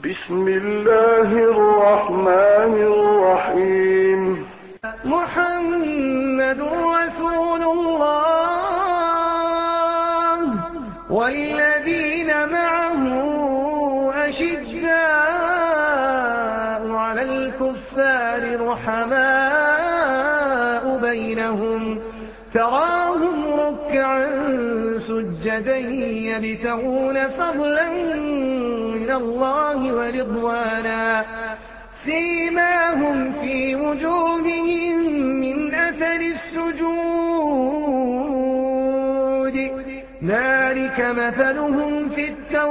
بسم الله الرحمن الرحيم. محمد رسول الله والذين معه أشداء على الكفار رحماء بينهم تراهم ركعا سجدا يبتغون فضلا من الله ورضوانا سيماهم في وجوههم من أثر السجود ذلك مثلهم في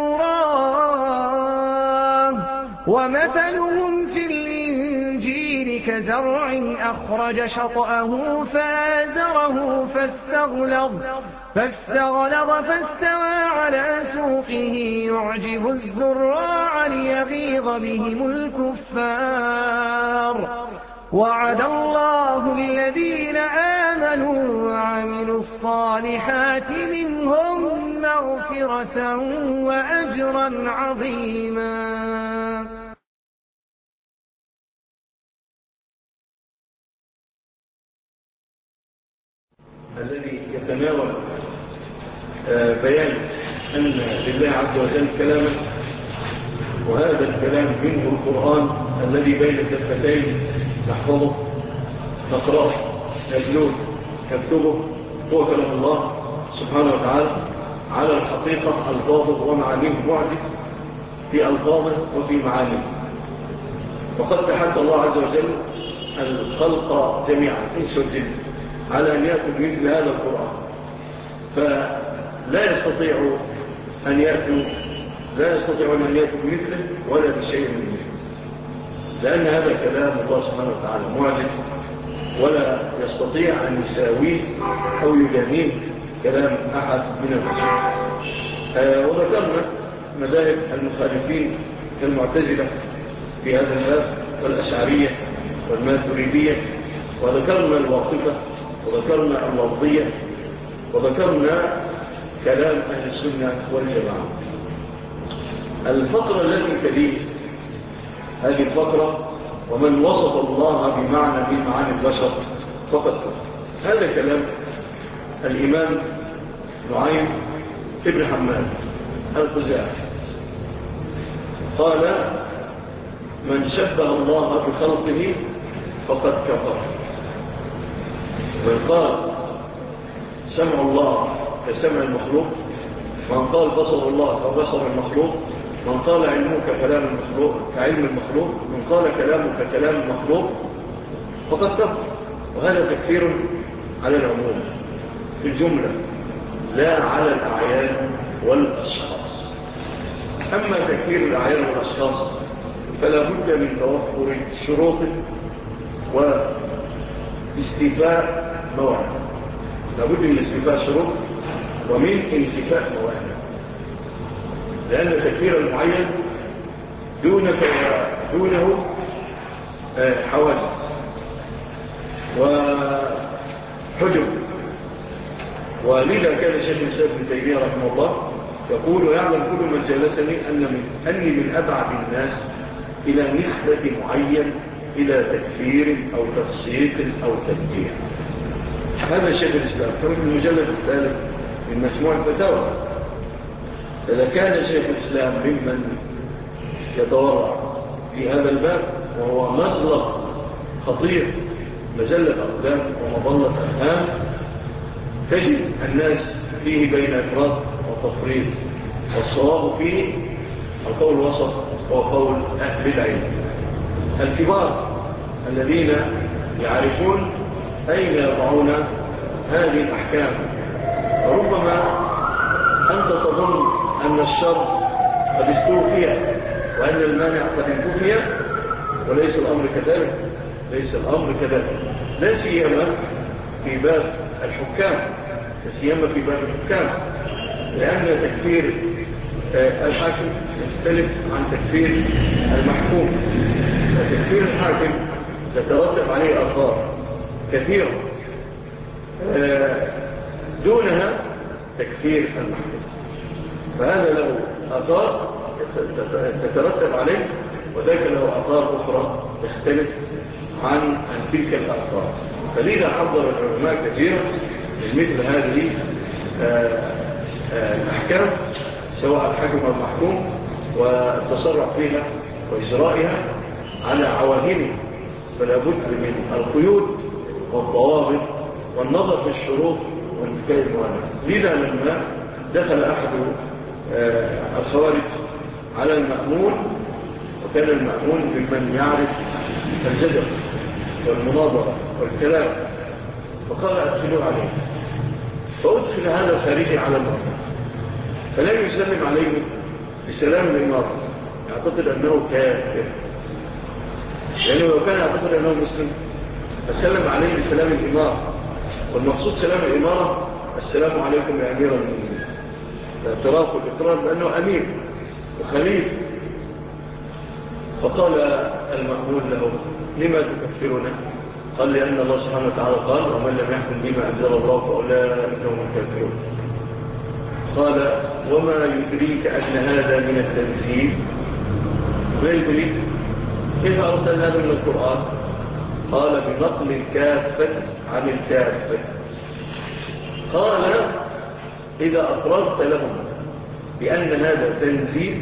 التوراة ومثلهم في الإنجيل كزرع أخرج شطأه فآزره فاستغلظ فاستوى على سوقه يعجب الزراع ليغيظ بهم الكفار وعد الله الذين آمنوا وعملوا الصالحات منهم مغفرة وأجرا عظيما. الذي يتناول بيان أن لله عز وجل كلاما، وهذا الكلام منه القرآن الذي بين الدفتين نحفظه نقرأه نتلوه نكتبه، هو كلام الله سبحانه وتعالى على الحقيقة ألفاظه ومعانيه معجز في ألفاظه وفي معانيه. وقد تحدى الله عز وجل الخلق جميعا إنس والجن على أن يأتوا مثل هذا القرآن، فلا يستطيعون أن يأتوا بمثله ولا بشيء من مثله، لأن هذا كلام الله سبحانه وتعالى معجز ولا يستطيع أن يساويه أو يجانيه كلام أحد من البشر. وذكرنا مذاهب المخالفين كالمعتزلة في هذا الباب والأشعرية والماتريدية، وذكرنا الواقفة وذكرنا اللفظية وذكرنا كلام أهل السنة والجماعة. الفقرة التي تليه هذه الفقرة ومن وصف الله بمعنى من معاني البشر فقط هذا كلام الإمام نعيم ابن حماد الخزاعي قال: من شبه الله بخلقه فقد كفر. من قال سمع الله كسمع المخلوق، من قال بصر الله كبصر المخلوق، من قال علمه ككلام المخلوق كعلم المخلوق، من قال كلامه ككلام المخلوق فقد كفر. وهذا تكفير على العموم في الجملة لا على الأعيان والأشخاص. أما تكفير الأعيان والأشخاص فلا بد من توفر شروط واستيفاء موانع، لا بد من استيفاء شروط ومن انتفاء موانع، لأن تكفير المعين دونه حواجز وحجب. ولذا كان الشيخ الإسلام ابن تيمية رحمه الله يقول: يعلم كل من جلسني أني من أبعد الناس إلى نسبة معين إلى تكفير أو تفسيق أو تبديع. هذا الشيخ الإسلام كما في المجلد الثالث من مجموع الفتاوى. إذا كان شيخ الإسلام ممن يتورع في هذا الباب وهو مزلق خطير، مزلة أقدام ومظلة أفهام، تجد الناس فيه بين إفراط وتفريط، والصواب فيه القول الوسط هو قول أهل العلم الكبار الذين يعرفون أين يضعون هذه الأحكام. وربما أنت تظن أن الشر قد استوفي وأن المانع قد انتفي، وليس الأمر كذلك، ليس الأمر كذلك، لا سيما في باب الحكام، لأن تكفير الحاكم يختلف عن تكفير المحكوم. وتكفير الحاكم يترتب عليه آثار كثيرة دونها تكفير المحكوم، فهذا له آثار تترتب عليه، وذلك له آثار أخرى تختلف عن تلك الآثار. فلذا حضر العلماء كثيرا مثل هذه الأحكام، سواء الحكم أو المحكوم، والتصرف فيها وإجرائها على عواهنه. فلا بد من القيود والضوابط والنظر في الشروط والانتفاء الموانع. لذا لما دخل أحد الخوارج على المأمون، وكان المأمون ممن يعرف الجدل والمناظرة والكلام، فقال أدخلوا عليه، فأدخل هذا الخارجي على المأمون، فلم يسلم عليه بسلام الإمارة، يعتقد أنه كافر، لأنه لو كان يعتقد أنه مسلم فسلم عليه بسلام الإمارة، والمقصود سلام الإمارة السلام عليكم يا أمير المؤمنين، الاعتراف والإقرار بأنه أمير وخليفة. فقال المأمون له لما تكفرنا؟ قال لأن الله سبحانه وتعالى قال ومن لم يحكم بما أنزل الله فأولئك هم الكافرون. قال وما يدريك أن هذا من التنزيل؟ ما يدريك؟ كيف أردت هذا من القرآن؟ قال بنقل الكافة عن الكافة. قال إذا أقررت لهم بأن هذا تنزيل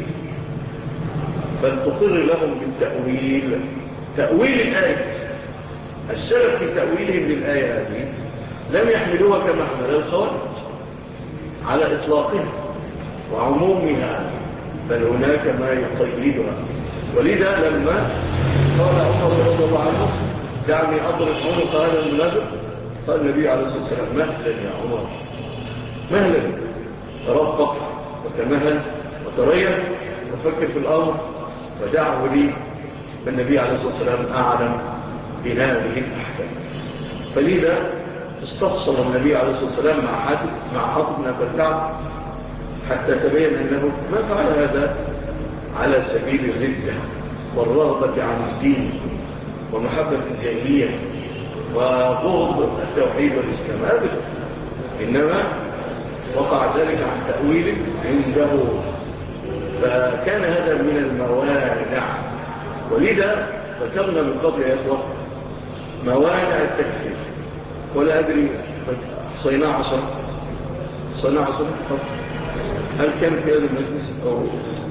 فلتقر لهم بالتأويل، تأويل الآية. السلف في تأويلهم للآية هذه لم يحملوها كما حمل الخوارج على إطلاقها وعمومها، بل هناك ما يقيدها. ولذا لما قال عمر رضي الله عنه دعني أضرب عنق هذا المنافق، قال النبي عليه الصلاة والسلام مهلا يا عمر، مهلا، ترفق وتمهل وتريح وفكر في الأمر ودعه لي. فالنبي عليه الصلاة والسلام أعلم بهذه الأحكام. فلذا استفصل النبي عليه الصلاة والسلام مع حاطب بن أبي الكعب حتى تبين أنه ما فعل هذا على سبيل الردة والرغبة عن الدين ومحبة الجاهلية وبغض التوحيد والإسلام أبدا، إنما وقع ذلك عن تأويل عنده. فكان هذا من الموانع. ولذا ذكرنا من قبل يا إخوة موانع التكفير، ولا أدري صيناع عشر هل كان في هذا المجلس أو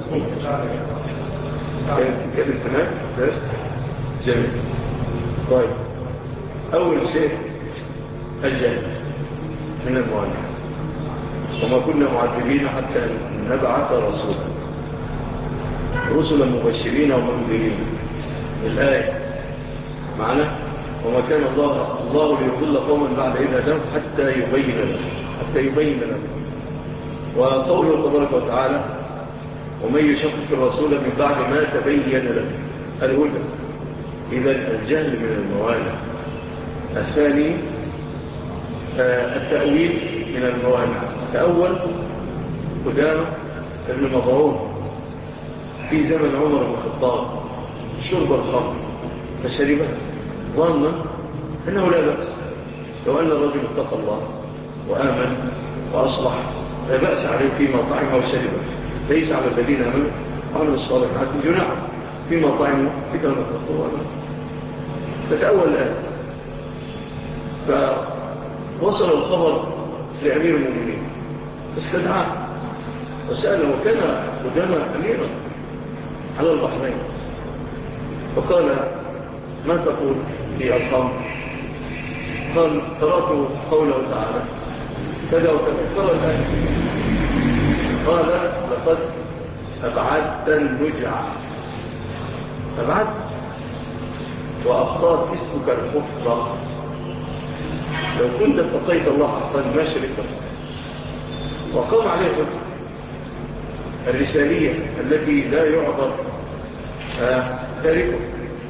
كان هناك درس جميل. طيب، أول شيء الجهل من الموانع، وما كنا معذبين حتى نبعث رسلا مبشرين ومنذرين. الآية معنا وما كان الله ليضل قوما بعد إذ هداهم حتى يبين لهم. وقوله تبارك وتعالى ومن يشقق الرسول من بعد ما تبين له الهدى. إذا الجهل من الموانع. الثاني التأويل من الموانع. تأول قدامى ابن مظعون في زمن عمر بن الخطاب شرب الخمر فشربه ظنا أنه لا بأس، لو أن الرجل اتقى الله وآمن وأصلح لا بأس عليه فيما طعم وشربه، ليس على الذين آمنوا وعملوا الصالحات جناح فيما طعموا إذا لم يتقوا وآمنوا. فتأول الآن فوصل الخبر لأمير المؤمنين فاستدعاه وسأله، وكان قدامى أميرا على البحرين، فقال ما تقول في الخمر؟ قال قرأت قوله تعالى كذا وكذا، قرأ الآية. قال لقد أبعدت النجع، أبعدت وأخطأت اسمك الحفظة، لو كنت اتقيت الله حقا ما شركت. وقام عليه الرسالية التي لا يعذر تاركه،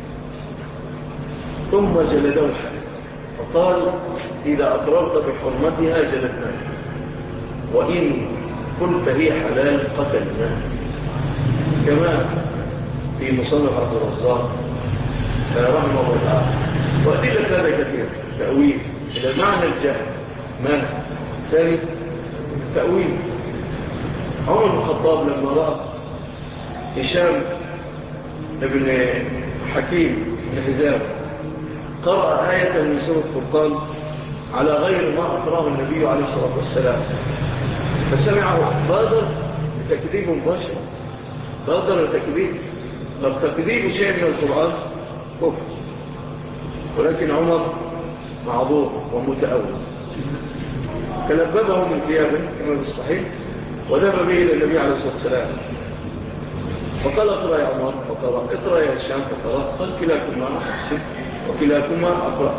ثم جلده الحد فقال إذا أقررت بحرمتها جلدناك، وإن قلت هي حلال قتلناك. كما في مصنف عبد الرزاق رحمه الله تعالى. وأدلة هذا كثير. تأويل إلى معنى الجهل مانع. ثاني تأويل عمر بن الخطاب لما رأى هشام ابن حكيم بن حزام قرأ آية من سورة الفرقان على غير ما أقرأه النبي عليه الصلاة والسلام، فسمعه بادر بتكذيب مباشر، بادر التكذيب. لو تكذيب شيء من القرآن كفر، ولكن عمر معذور ومتأول، فلببه من ثيابه كما في الصحيح وذهب به إلى النبي عليه الصلاة والسلام فقال اقرأ يا عمر، فقرأ اقرأ يا هشام، فقرأ قال كلاكما أحسن وكلاكما أقرأ.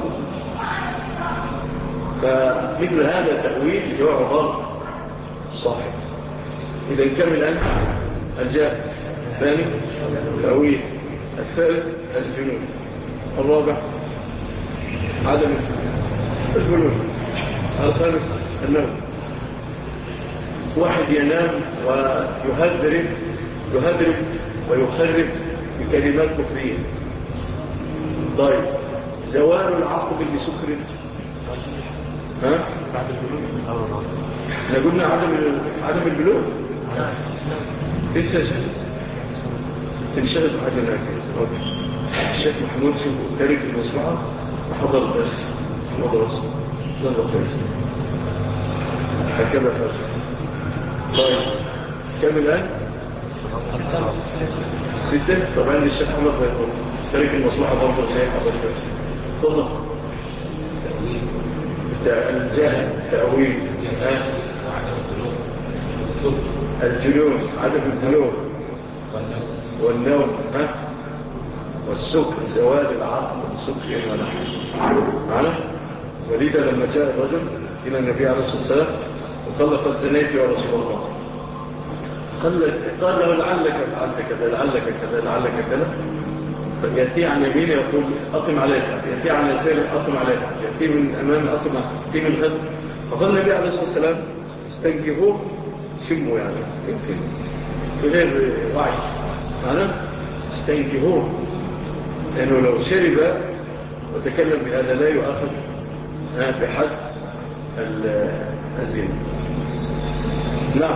فمثل هذا تأويل يعبر صحيح. إذا كم الآن الجاء الثاني تأويل، الثالث الجنون، الرابع عدم الجنون، الخامس النوم. واحد ينام ويهذرب ويخرب بكلمات كفرية. طيب زوال العقل بسكر، ها؟ احنا قلنا عدم البلوغ. تنشغل بحاجة ناكل. الشيخ محمود شوفوا تاريخ المصلحة وحضر الدرس المدرسة نظر كويس هكذا فرق. طيب كم الآن؟ 6. طبعا الشيخ محمد بيقول تاريخ المصلحة برضه زي حضر الدرس. طلع الجهل تأويل الجنون، عدم البلوغ والنوم والسكر، زوال العقل والسكر ونحن معنا. ولذا لما جاء الرجل إلى النبي عليه الصلاة والسلام وقال قد زنيت يا رسول الله، قال له لعلك فعلت كذا لعلك كذا لعلك كذا، فيأتي عن يمين يقول أقم عليك، يأتي عن يسار أقم عليك، يأتي من أمام أقم، يأتي من خلف. فقال النبي عليه الصلاة والسلام استنكفوه، شموا يعني يمكن بغير وعي معنا، استنكفوه، لأنه لو شرب وتكلم بهذا لا يؤخذ بحد الزنا. نعم.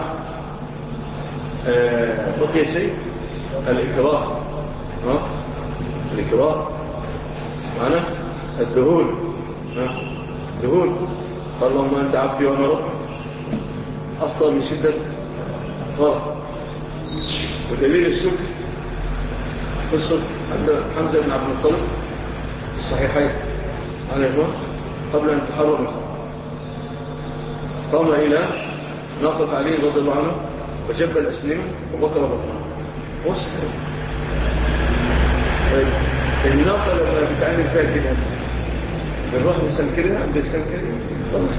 بقي شيء الإكراه، الإكراه معنا، الدهول، الدهول. قال اللهم أنت عبدي وأنا ربي، أفضل من شدة فرق. ودليل السكر قصة عند حمزة بن عبد المطلب الصحيحين عن إخوان قبل أن تحرم قام إلى ناقة علي رضي الله عنه وجب الأسنمة وبكر بطنه وسكر. الناقة لما بتعمل فيها كده بنروح نسنكرها عند السنكرها خلاص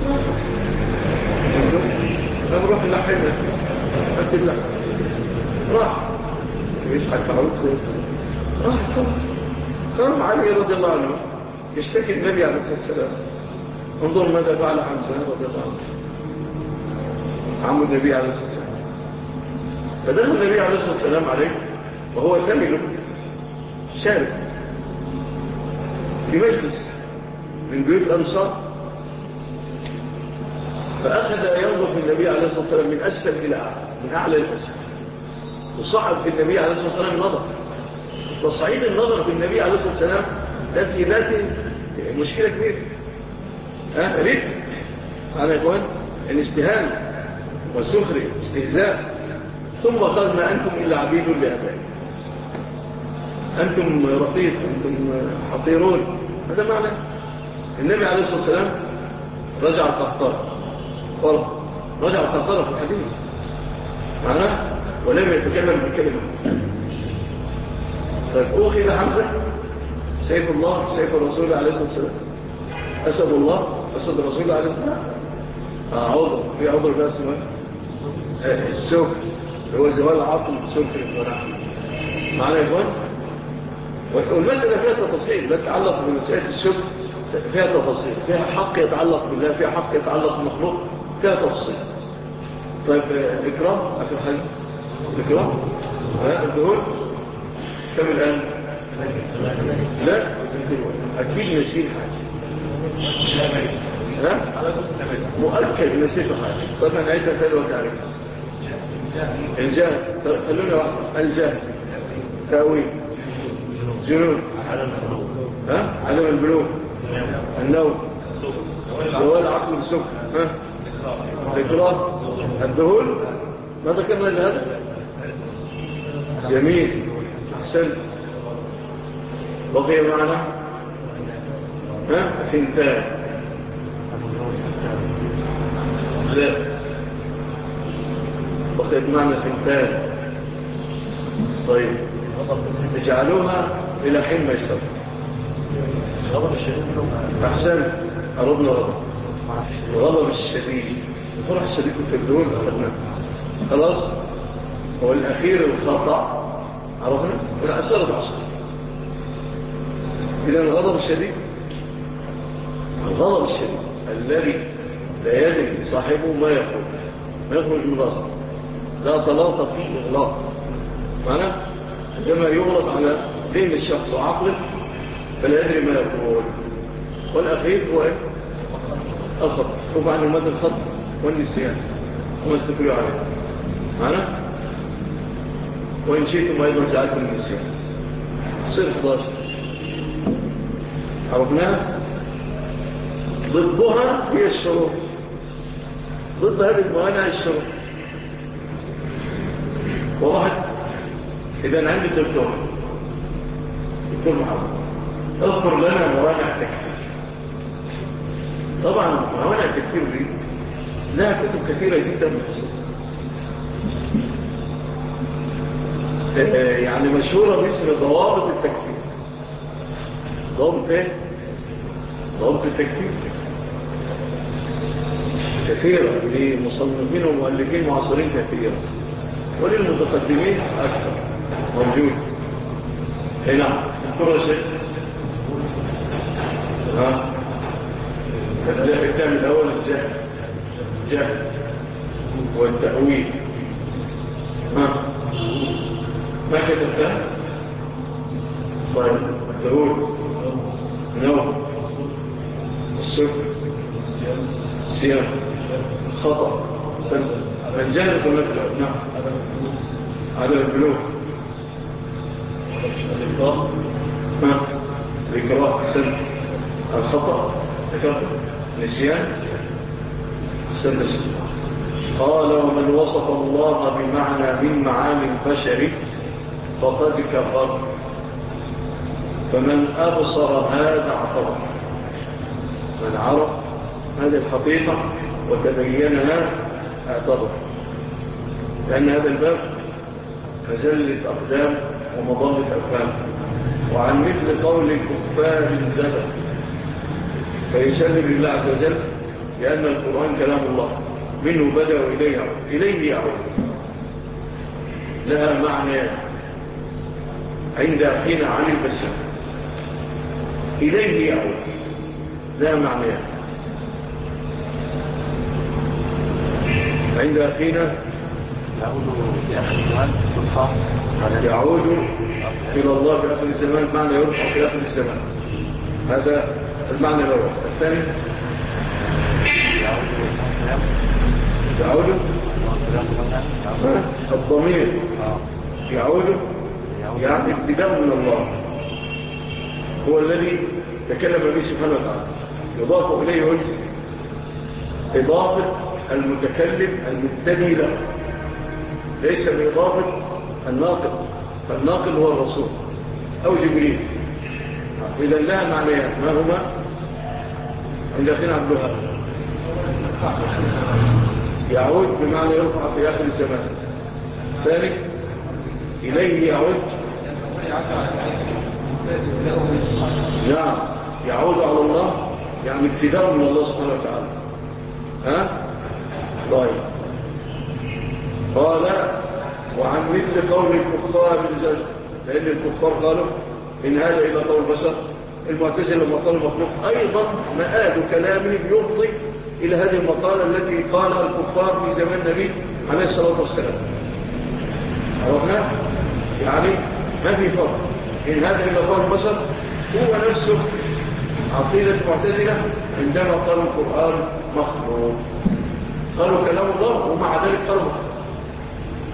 ما بنروح نلحمها قد اللحم راح يشحك معروف راح خلاص. قام علي رضي الله عنه يشتكي النبي عليه الصلاة والسلام، انظر ماذا فعل حمزة رضي الله عنه عم النبي عليه الصلاة والسلام. فدخل النبي عليه الصلاة والسلام عليه وهو ثمل شارب في مجلس من بيوت الأنصار، فأخذ ينظر في النبي عليه الصلاة والسلام من أسفل إلى أعلى، من أعلى إلى أسفل، وصعد في النبي عليه الصلاة والسلام النظر. تصعيد النظر في النبي عليه الصلاة والسلام ده في ذاته مشكلة كبيرة. ليه؟ أنا يا إخوان الاستهانة والسخرية استهزاء. ثم قال ما أنتم إلا عبيد لأبائكم، أنتم رقيق، أنتم حطيرون. هذا معنى النبي عليه الصلاة والسلام رجع القهطرة، رجع القهطرة في الحديث معناه ولم يتكلم بكلمة. طيب أخذ حمزة سيف الله سيف الرسول عليه الصلاة والسلام، أسد الله أسد الرسول عليه الصلاة والسلام، عضو في عضو بقى اسمه السوق هو زوال العقل بالسوق في الفرع معنا يا إخوان. والمسألة فيها تفاصيل لا تتعلق بمسألة السوق، فيها تفاصيل، فيها حق يتعلق بالله، فيها حق يتعلق بالمخلوق، فيها تفاصيل. طيب الإكرام آخر حاجة الإكرام الدهول كم الآن؟ لا أكيد نسيت حاجة مؤكد نسيت حاجة. طبعا عيدها فعل وتعرف الجهل خلونا واحد. الجهل تأويل جنون عدم البلوغ النوم زوال عقل السكر الإكراه الذهول ما ذكرنا إلا هذا جميل أحسن بقي معنا ثنتان لا بقيت معنا ثنتان طيب اجعلوها إلى حين ما يستوى أحسن أردنا الغضب الشديد الفرح الشديد والتبدون أخذنا خلاص هو الأخير الخطأ عرفنا والعسارة بعصر إذا الغضب الشديد الذي لا يدري صاحبه ما يخرج من راسه لا طلاق فيه إغلاق معنى عندما يغلط على ذهن الشخص وعقله فلا يدري ما يقول والأخير هو الخطأ وبعد مدى الخطأ والنسيان وما استكروا عليه معنى وإن شئتم أيضا زعلتم النسيان صير 11 عرفناها ضدها هي الشروط ضد هذه الموانع الشروط وضحت إذا عندي دكتور محمد اذكر لنا موانع التكفير طبعا موانع التكفير دي لها كتب كثيرة جدا محصورة يعني مشهورة باسم ضوابط التكفير ضوابط ايه؟ ضوابط التكفير كثيرة لمصنفين ومؤلفين معاصرين كثيرة وللمتقدمين أكثر موجود هنا الكرة شيء الكتاب الأول الجهل والتأويل ما كتبتها طيب الدهول نوم السكر الصيام خطأ الجهل كلها في الأبناء عدم البلوغ الإكراه السن الخطأ نسيان السن قال ومن وصف الله بمعنى من معاني البشر فقد كفر فمن أبصر هذا اعتبر من عرف هذه الحقيقة وتبينها اعتبر لأن هذا الباب مزلة أقدام ومضلة أفهام وعن مثل قول الكفار زبا فيسلم لله عز وجل لأن القرآن كلام الله منه بدأ إليه يعود لها معنى عند أخينا عن البشر إليه يعود لها معنى عند أخينا يعود إلى الله في آخر الزمان معنى يرفع في آخر الزمان هذا المعنى الأول الثاني يعود الضمير يعود يعني ابتداء من الله هو الذي تكلم به سبحانه وتعالى يضاف إليه وجه إضافة المتكلم المبتدي له ليس بإضافة الناقل فالناقل هو الرسول أو جبريل إذا لها معنيات ما هما عند أخينا عبد الوهاب يعود بمعنى يرفع في آخر الزمان ثاني إليه يعود يعود على الله يعني ابتداء من الله سبحانه وتعالى طيب قال وعن مثل قول الكفار بالزجر لأن الكفار قالوا إن هذا إلا قول بشر المعتزلة لما قالوا مخلوق أيضا مآد كلامه يفضي إلى هذه المقالة التي قالها الكفار في زمان النبي عليه الصلاة والسلام عرفنا يعني ما في فرق إن هذا إلا قول بشر هو نفسه عقيدة المعتزلة عندما قالوا القرآن مخلوق قالوا كلام الله ومع ذلك قالوا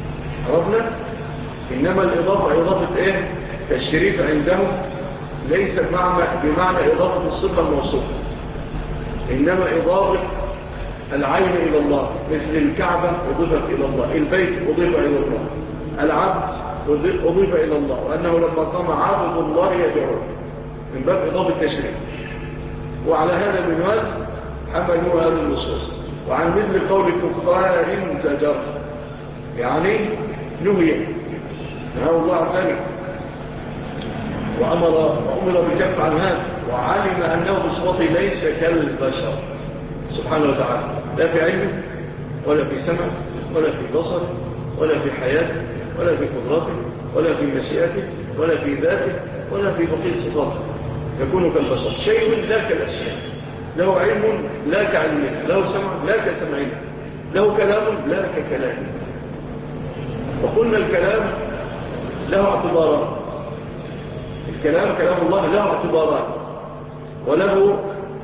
عرفنا؟ إنما الإضافة إضافة إيه؟ الشريف عندهم ليس بمعنى إضافة الصفة الموصوفة، إنما إضافة العين إلى الله، مثل الكعبة أضيفت إلى الله، البيت أضيف إلى الله، العبد أضيف إلى الله، وأنه لما قام عبد الله يدعوه من باب إضافة التشريف. وعلى هذا المنوال حملوا هذه النصوص. وعن مثل قول كفار زجر، يعني نهي الله عن ذلك وأمر بالكف عن هذا، وعلم أنه بصفته ليس كالبشر سبحانه وتعالى، لا في علمه ولا في سمع ولا في بصر ولا في حياته ولا في قدرته ولا في مشيئته ولا في ذاته ولا في بقية صفاته، يكون كالبشر، شيء لا كالأشياء، له علم لا كعلمه، له سمع لا كسمعه، له كلام لا ككلامه. وقلنا الكلام له اعتبارات، الكلام كلام الله له اعتبارات، وله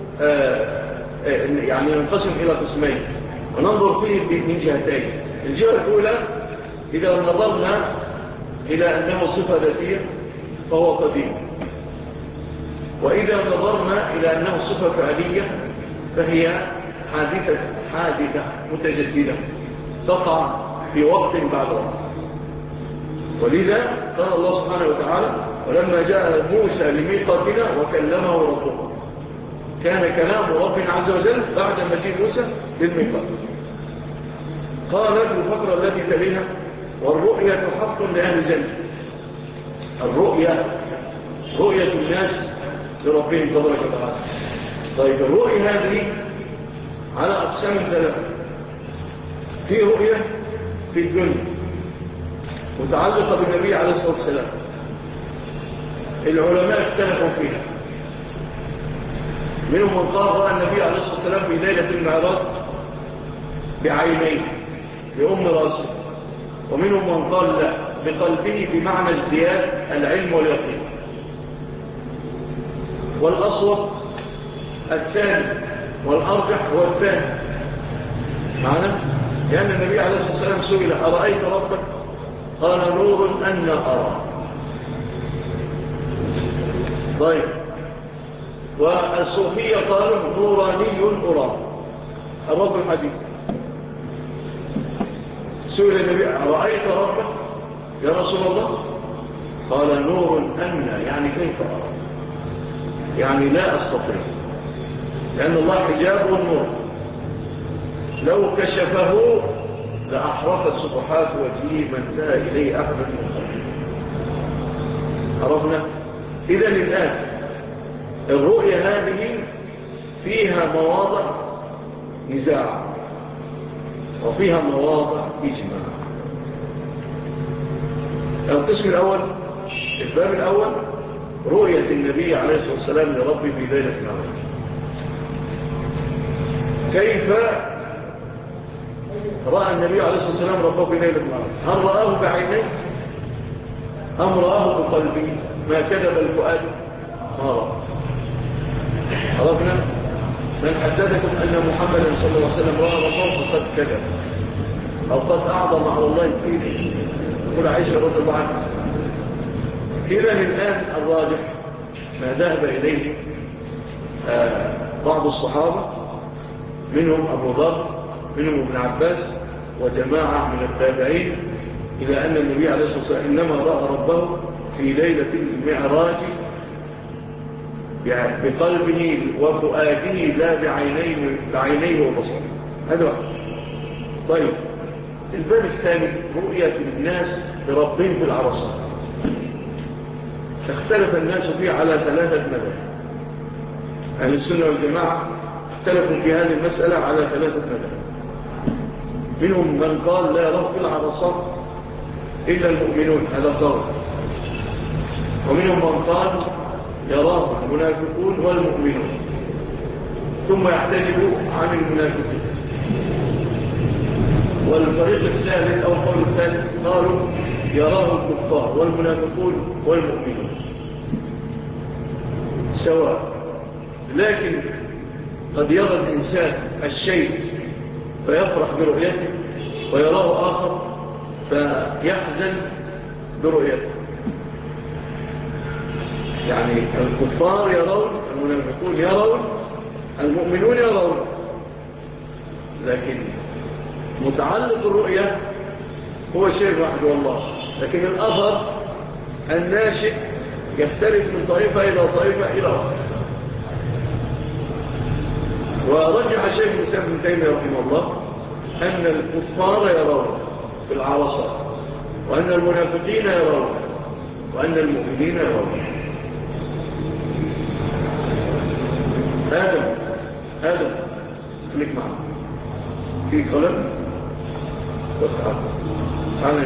يعني ينقسم إلى قسمين، وننظر فيه من جهتين. الجهة الأولى إذا نظرنا إلى أنه صفة ذاتية فهو قديم، وإذا نظرنا إلى أنه صفة فعلية فهي حادثة متجددة تقع في وقت بعد وقت. ولذا قال الله سبحانه وتعالى: ولما جاء موسى لميقاتنا وكلمه ربه. كان كلام ربنا عز وجل بعد مجيء موسى للميقات. قالت الفقرة التي تليها: والرؤية حق لأهل الجنة. الرؤية رؤية الناس لربهم تبارك وتعالى. طيب الرؤية هذه على أقسام ثلاثة. في رؤية في الدنيا متعلقة بالنبي عليه الصلاة والسلام، العلماء اختلفوا فيها. منهم من قال رأى النبي عليه الصلاة والسلام في ليلة المعراج بعينيه بأم راسه، ومنهم من قال لا، بقلبه بمعنى ازدياد العلم واليقين. والأصوب الثاني والأرجح هو الثاني، معنى لأن النبي عليه الصلاة والسلام سئل: أرأيت ربك؟ قال: نور أن أرى. طيب، والصوفية قالوا: نوراني أرى الرب الحديث. سئل النبي: أرأيت ربك يا رسول الله؟ قال: نور أن، يعني كيف أرى، يعني لا أستطيع، لأن الله حجاب النور، لو كشفه لأحرقت صفحات وجهه ما انتهى إليه أحد من خلقه. عرفنا؟ إذن الآن الرؤية هذه فيها مواضع نزاع وفيها مواضع إجماع. القسم الأول، الباب الأول، رؤية النبي عليه الصلاة والسلام لربه في ليلة المعراج. كيف رأى النبي عليه الصلاة والسلام ربه في ليلة المعراج؟ هل رآه بعينيه أم رآه بقلبه؟ ما كذب الفؤاد ما رأى. عرفنا؟ من حدثكم أن محمدا صلى الله عليه وسلم رأى ربه فقد كذب أو قد أعظم على الله كثير. يقول عائشة رضي الله عنها. إذن الآن الراجح ما ذهب إليه بعض الصحابة، منهم أبو ذر، منهم ابن عباس، وجماعة من التابعين، إلى أن النبي عليه الصلاة والسلام إنما رأى ربه في ليلة المعراج بقلبه وفؤاده لا بعينيه وبصره. هذا واحد. طيب، الباب الثاني رؤية الناس لربهم في العرصات. اختلف الناس فيه على 3 مذاهب. أهل السنة والجماعة اختلفوا في هذه المسألة على 3 مذاهب. منهم من قال لا يراه في العرصات إلا المؤمنون، هذا قول. ومنهم من قال يراه المنافقون والمؤمنون، ثم يحتجبوا عن المنافقين. والفريق الثالث أو القول الثالث قالوا يراه الكفار والمنافقون والمؤمنون سواء. لكن قد يرى الإنسان الشيء فيفرح برؤيته، ويراه آخر فيحزن برؤيته. يعني الكفار يرون، المنافقون يرون، المؤمنون يرون، لكن متعلق الرؤية هو شيء واحد والله. لكن الأثر الناشئ يختلف من طائفة إلى طائفة إلى أخرى. ورجح الشيخ الإسلام ابن تيمية رحمه الله أن الكفار يرون في العرصات، وأن المنافقين يرون، وأن المؤمنين يرون. آدم خليك معنا في قلم تعالى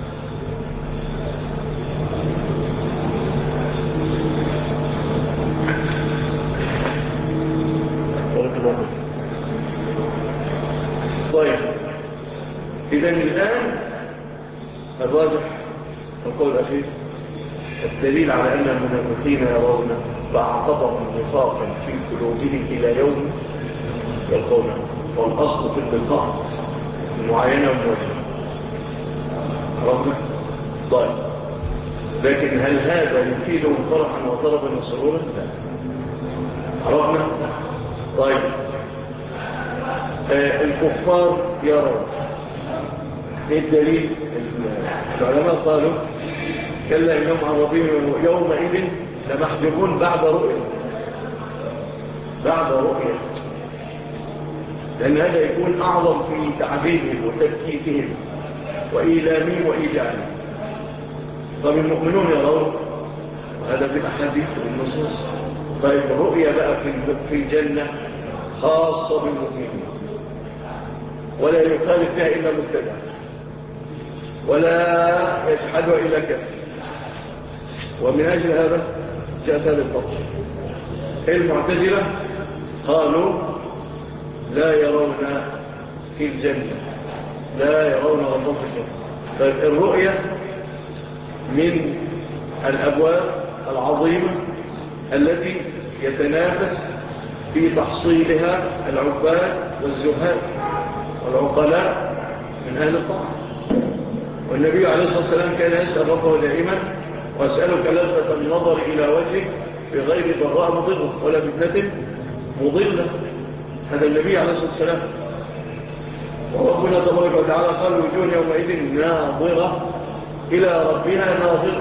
طيب. إذن الآن الراجح القول الأخير الدليل على أن المنافقين يرون فأعقبهم نفاقا في قلوبهم إلى يوم يلقونه، والأصل في اللقاء المعاينة ومواجهة. عرفنا؟ طيب، لكن هل هذا يفيدهم فرحا وطربا وسرورا؟ لا. عرفنا؟ طيب، الكفار يرون. ايه الدليل؟ العلماء قالوا كلا إنهم عن ربهم يومئذ لمحجوبون بعد رؤية، لأن هذا يكون أعظم في تعذيبهم وتبكيتهم وإيلامهم وإيجاعهم. طب المؤمنون يرون، وهذا في الأحاديث والنصوص. طيب الرؤية بقى في الجنة خاصة بالمؤمنين، ولا يخالف فيها إلا مبتدع، ولا يجحدها إلا كافر. ومن أجل هذا جاءت هذا الفضل. المعتزلة قالوا لا يرون في الجنة، لا يرون ربهم في الجنة. طيب الرؤية من الأبواب العظيمة التي يتنافس في تحصيلها العباد والزهاد والعقلاء من أهل الطاعة. والنبي عليه الصلاة والسلام كان يسأل ربه دائما: وأسألك لذة النظر إلى وجهك بغير ضراء مضرة ولا فتنة مضلة. هذا النبي عليه الصلاة والسلام. وربنا تبارك وتعالى قال: وجوه يومئذ ناظرة إلى ربها ناظرة.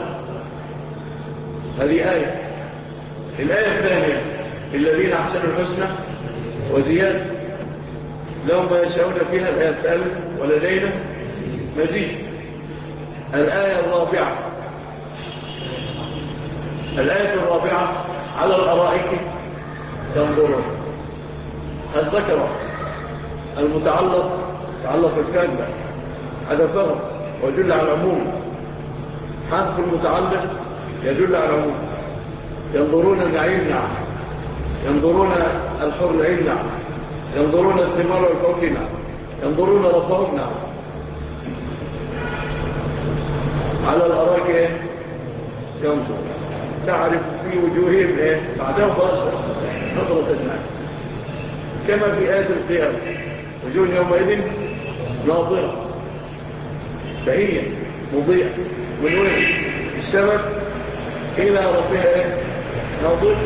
هذه آية. الآية الثانية: الذين أحسنوا الحسنى وزيادة لهم ما يشاءون فيها. الآية الثالثة: ولدينا مزيد. الآية الرابعة: على الأرائك تنظرون. هل ذكر المتعلق الكامل حذفه ويدل على العموم؟ حذف المتعلق يدل على العموم. ينظرون النعيم، نعم. ينظرون الحر العين، نعم. ينظرون الثمار والفواكه، نعم. ينظرون ربهم، نعم. على الأرائك ينظر، تعرف في وجوههم بعدها خلاص نظرة الناس، كما في آية القيامة: وجوه يومئذ ناظرة. فهي مضيئة من وين؟ السمك إلى ربها ناظرة.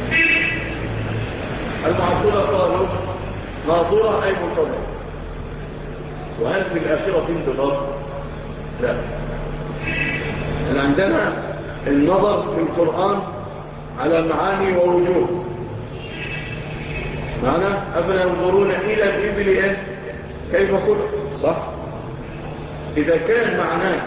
المعطلة قالوا ناظرة أي منتظرة. وهل في الآخرة في انتظار؟ لا. عندنا النظر في القرآن على معاني ووجوه. معنى أفلا ينظرون إلى الإبل كيف خلق؟ صح؟ إذا كان معناه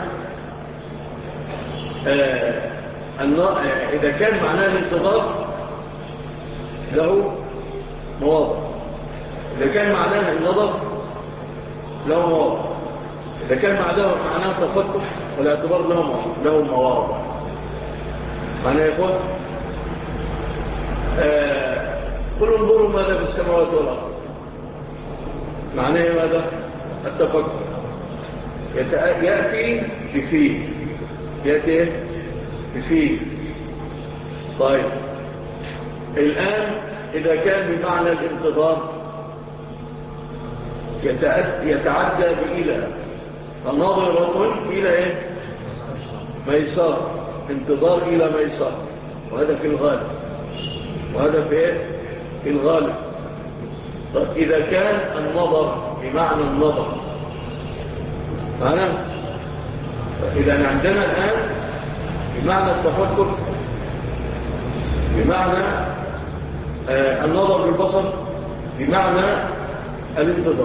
إذا كان معناه الانتظار له مواضع. إذا كان معناه النظر له مواضع. إذا كان معناه تفكر والاعتبار له مواضع. معناه يقول قل انظروا ماذا في السماوات والأرض. معناه ماذا؟ التفكر. يأتي بفيه. طيب الآن إذا كان بمعنى الانتظار يتعدى بإلى. فنظرة إلى إيه؟ ميسار، انتظار إلى ميسار، وهذا في الغالب. وهذا في إيه؟ في الغالب. طب إذا كان النظر بمعنى النظر، إذا عندنا الآن بمعنى التفكر، بمعنى النظر بالبصر، بمعنى الانتظار.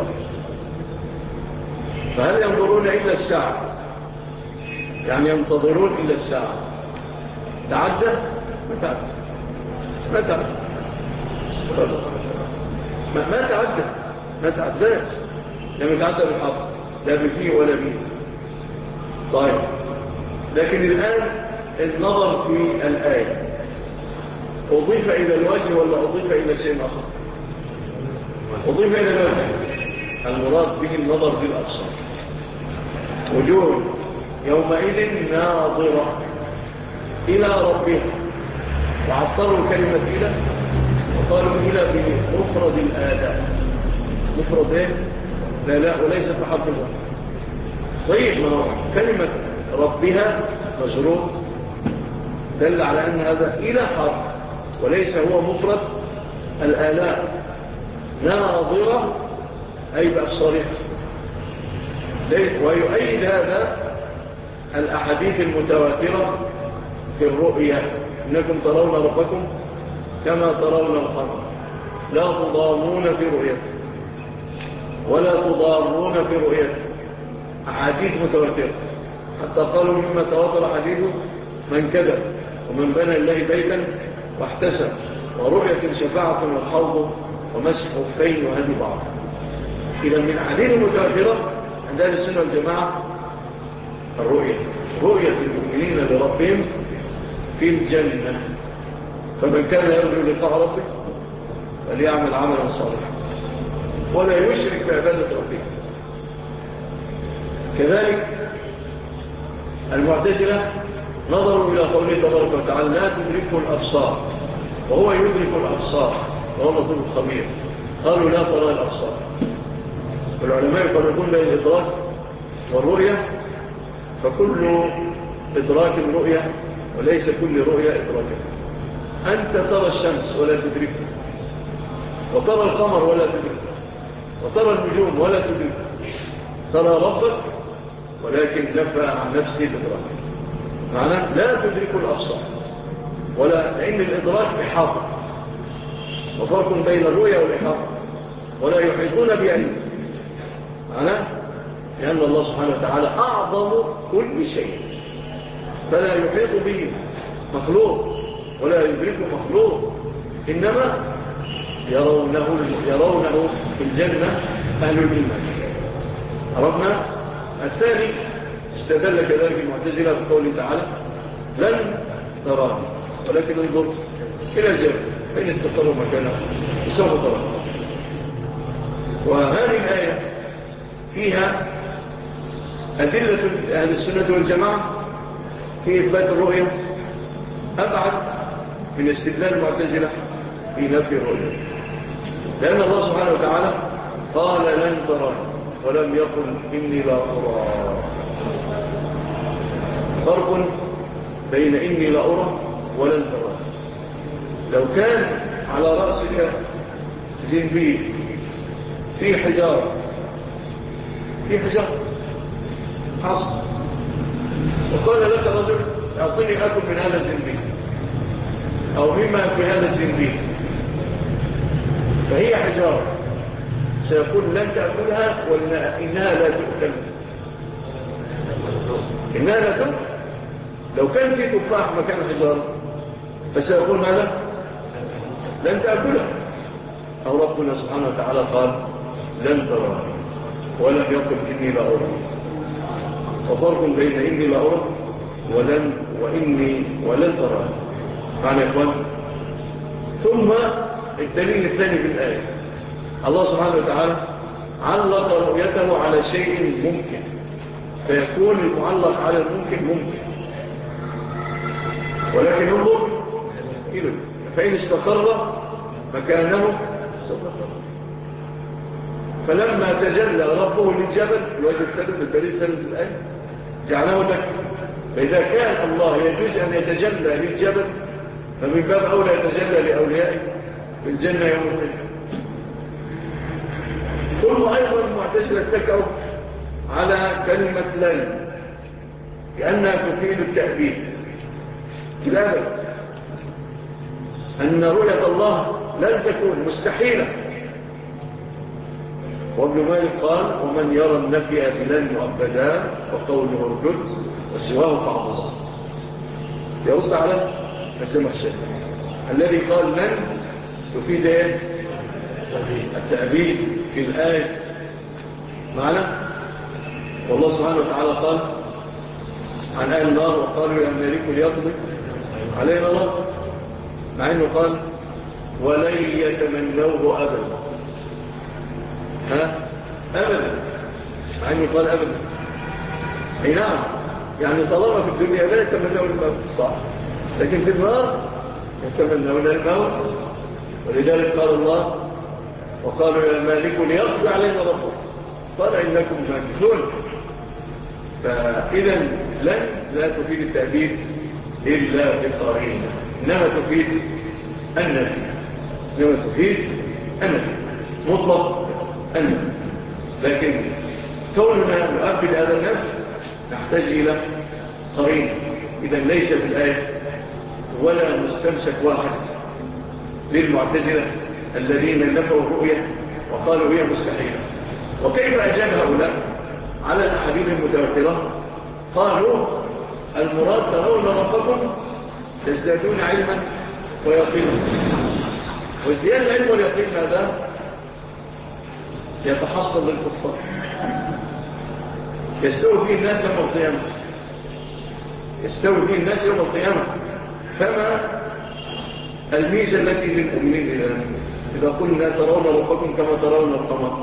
فهل ينظرون إلا الساعة؟ يعني ينتظرون إلا الساعة. تعدى؟ ما تعدى. ما تعدى. ما تعدى. ما تعدى. لم يتعدى بالحق، لا بفيه ولا بيه. طيب، لكن الآن النظر في الآية أضيف إلى الوجه ولا أضيف إلى شيء آخر؟ أضيف إلى الوجه. المراد به النظر بالأبصار. وجوه يومئذ ناظرة إلى ربها، وعطروا كلمة إلى وقالوا إلى بمفرد الآداء. مفرد إيه؟ لا وليس فحرف الوجه. طيب، ما هو كلمة ربها مجرور دل على أن هذا إلى حرف وليس هو مفرد الآلاء. ناظرة أي بأبصارها. ويؤيد هذا الأحاديث المتواترة في الرؤية: إنكم ترون ربكم كما ترون القمر لا تضامون في رؤيته ولا تضارون في رؤيته. أحاديث متواترة، حتى قالوا مما تواتر حديثه: من كذب ومن بنى الله بيتا واحتسب ورؤية شفاعة والحوض ومسح خفين وهدي بعض. إذا من أحاديث المتواترة عند أهل السنة والجماعة رؤية المؤمنين لربهم في الجنة. فمن كان يرجو لقاء ربه فليعمل عملا صالحا ولا يشرك بعبادة ربه. كذلك المعتزلة نظروا إلى قوله تبارك وتعالى: لا تدركه الأبصار وهو يدرك الأبصار وهو اللطيف الخبير. قالوا: لا ترى الأبصار. والعلماء يفرقون بين الإدراك والرؤية، فكل إدراك رؤية وليس كل رؤية إدراكا. أنت ترى الشمس ولا تدركه، وترى القمر ولا تدركه، وترى النجوم ولا تدركه. ترى ربك ولكن نفى عن نفسه الإدراك. معناه لا تدرك الأبصار، لأن الإدراك إحاطة، وفرق بين الرؤية والإحاطة. ولا يحيطون بعلم، معناه لأن الله سبحانه وتعالى أعظم كل شيء، فلا يحيط به مخلوق ولا يدركه مخلوق، إنما يرونه في الجنة أهل الإيمان. عرفنا؟ الثاني استدل كذلك المعتزلة بقوله تعالى: لن تراني ولكن انظر إلى الجنة فإن استقروا مكانه سوف تراني. وهذه الآية فيها أدلة أهل السنة والجماعة في إثبات الرؤية أبعد من استدلال المعتزلة في نفي الرؤية، لأن الله سبحانه وتعالى قال: لن تراني ولم يقل إني لا أرى. فرق بين إني لا أرى ولن تراني. لو كان على رأسك زنبيل في حجارة حصل، وقال لك رجل: أعطني أكل من هذا الزنبيل أو مما في هذا الزنبيل، فهي حجارة، سيقول: لن تأكلها وإنها لا تؤكل. إنها لا تؤكل. لو كان في تفاح مكان حجارة فسيقول: ماذا؟ لن تأكلها. أو ربنا سبحانه وتعالى قال: لن تراني ولم يقل إني لا أرى. وفرق بين إني لا أرى وإني ولن تراني. معنى يا إخوان. ثم الدليل الثاني في الآية: الله سبحانه وتعالى علق رؤيته على شيء ممكن، فيكون المعلق على الممكن ممكن، ولكن انظر إليه فإن استقر مكانه سوف ترى. فلما تجلى ربه للجبل الوجه الثالث الدليل الثالث الآن جعله لك. فإذا كان الله يجوز أن يتجلى للجبل فمن باب أولى يتجلى لأوليائه في الجنة يوم القيامة. ثم أيضا المعتزلة اتكوا على كلمة لن لأنها تفيد التأبيد كلابا أن رؤية الله لن تكون مستحيلة. وابن مالك قال ومن يرى النفي بلن مؤبدا وقوله الجد وسواه فعضصا يوصى على مسمى الشيء الذي قال لن تفيد ايه التأبيد في الآية معنا. والله سبحانه وتعالى قال عن أهل النار وقالوا يا مالك ليقضي علينا الله مع أنه قال ولن يتمنوه أبدا أبدا مع أنه قال أبدا أي نعم يعني طالما في الدنيا لا يتمنون الموت صح لكن في النار يتمنون الموت. ولذلك قال الله وقالوا يا مالك ليقضي علينا ربك قال إنكم ماكثون. فإذا لن لا تفيد التأبيد إلا بقرينة إنما تفيد النفي مطلق النفي. لكن كوننا نؤبد هذا النفي نحتاج إلى قرينة. إذا ليس في الآية ولا مستمسك واحد للمعتزلة الذين نفوا الرؤية وقالوا هي مستحيلة. وكيف أجاب هؤلاء على الأحاديث المتواترة؟ قالوا المراد ترون ربكم تزدادون علما ويقينا. وازدياد العلم واليقين هذا يتحصل للكفار يستوي فيه الناس يوم القيامة. فما الميزة التي للمؤمنين إذا قلنا ترون ربكم كما ترون القمر؟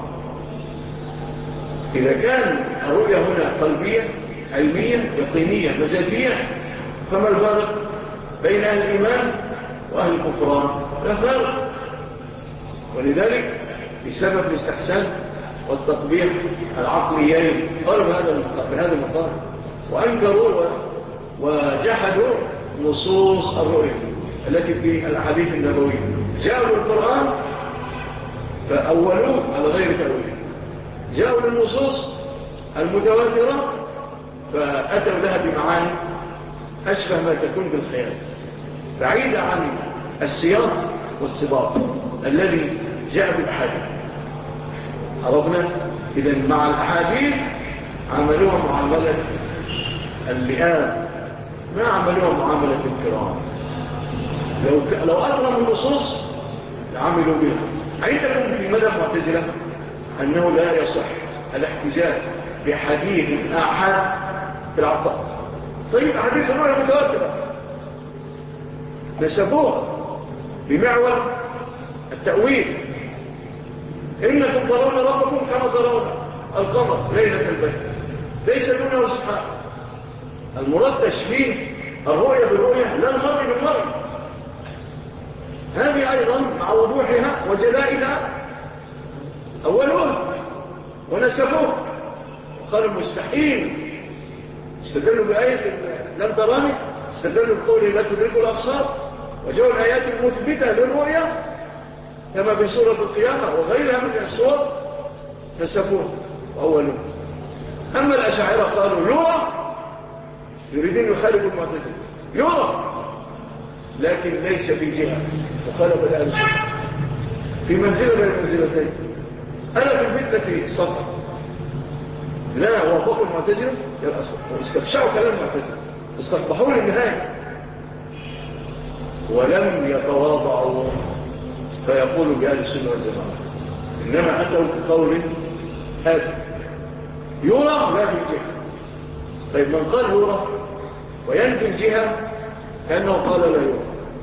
إذا كان الرؤية هنا قلبية علمية يقينية مجازية فما الفارق بين أهل الإيمان وأهل الكفران؟ لا فارق. ولذلك بسبب الاستحسان والتطبيق العقليين قالوا بهذا المقام وأنكروا وجحدوا نصوص الرؤية التي في الحديث النبوي. جاءوا القرآن فأولوه على غير تأويل، جاءوا للنصوص المتواترة فأتوا لها بمعاني أشبه ما تكون بالخيال بعيدة عن السياق والسباق الذي جاء بالحديث. عرفنا إذن مع الأحاديث عملوها معاملة اللئام ما عملوها معاملة الكرام. لو أكرموا النصوص عملوا بها. عندكم في مدى معتزلة أنه لا يصح الاحتجاج بحديث آحاد في العطاء. طيب حديث الرؤيا متواترة نسبوها بمعول التأويل إنكم ترون ربكم كما ترون القمر ليلة البدر ليس دونه سبحانه. المراد تشبيه الرؤيا بالرؤيا لا المرء بالمرء. هذه أيضا مع وضوحها وجلائها أولوها ونسبوها وقالوا مستحيل. استدلوا بآية لن تراني، استدلوا بقوله لا تدركوا الأبصار، وجاءوا الآيات المثبتة للرؤيا كما في سورة القيامة وغيرها من السور نسبوها وأولوها. أما الأشاعرة قالوا يرى، يريدون يخالفوا المعتزلة يرى لكن ليس في جهة مخالفة لأهل السنة في منزلة بين المنزلتين. أنا في الفتنة الصفر لا وافقوا المعتزلة واستفشعوا كلام المعتزلة استقبحوا للنهاية ولم يتواضعوا فيقولوا بأهل السنة والجماعة، إنما أتوا بقول هذا يرى لا في الجهة. طيب من قال يرى وينفي الجهة كأنه قال لا يرى،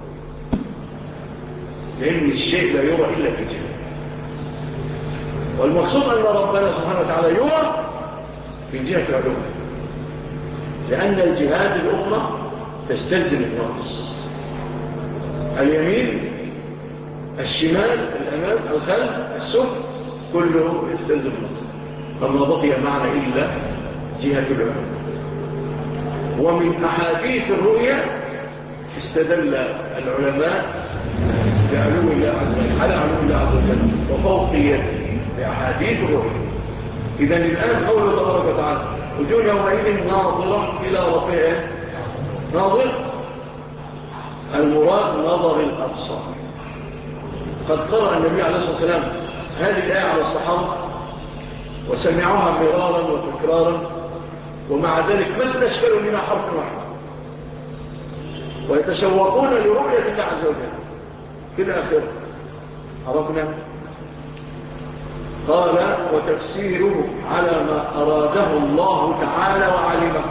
لأن الشيء لا يرى إلا في الجهة. والمقصود أن ربنا سبحانه وتعالى يرى في جهة العلوم، لأن الجهات الأخرى تستلزم النقص. اليمين، الشمال، الأمام، الخلف، السفل كله يستلزم النقص، فما بقي معنا إلا جهة العلم. ومن أحاديث الرؤيا استدل العلماء بعلو الله عز وجل على علو الله عز وجل وفوقيته بأحاديث الرؤيا. إذن الآن قوله تبارك وتعالى وجوه يومئذ ناظرة إلى ربها ناظر، المراد نظر الأبصار. قد قرأ النبي عليه الصلاة والسلام هذه الآية على الصحابة وسمعوها مرارا وتكرارا، ومع ذلك ما استشكلوا منها حرف واحد، ويتشوقون لرؤية الله عز وجل في الآخرة. عرفنا؟ قال وتفسيره على ما أراده الله تعالى وعلمه،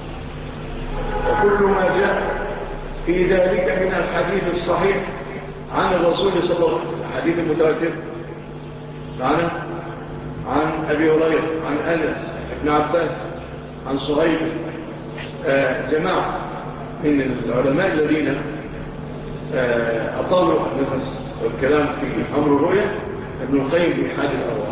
وكل ما جاء في ذلك من الحديث الصحيح عن الرسول صلى الله عليه وسلم، الحديث المتواتر معنا عن أبي هريرة عن أنس بن عباس عن صهيب، جماعة من العلماء الذين أطالوا النفس والكلام في أمر الرؤيا، ابن القيم بإحاد الأرواح.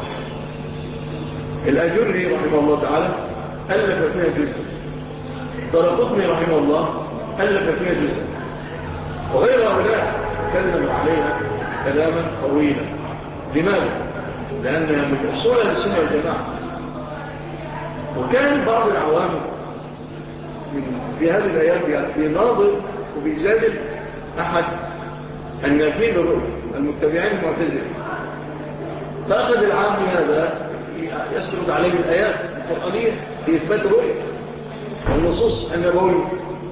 الأجري رحمه الله تعالى ألف فيها جزء، درقطني رحمه الله ألف فيها جزء، وغير هؤلاء تكلموا عليها كلاما طويلا. لماذا؟ لأنها من أصول السنة والجماعة. وكان بعض العوام في هذه الأيام بيناظر وبيجادل أحد النافين للرؤيا المتبعين المعتزلة، فأخذ العام هذا يسرد عليه الآيات القرآنية في إثبات الرؤيا والنصوص النبوية.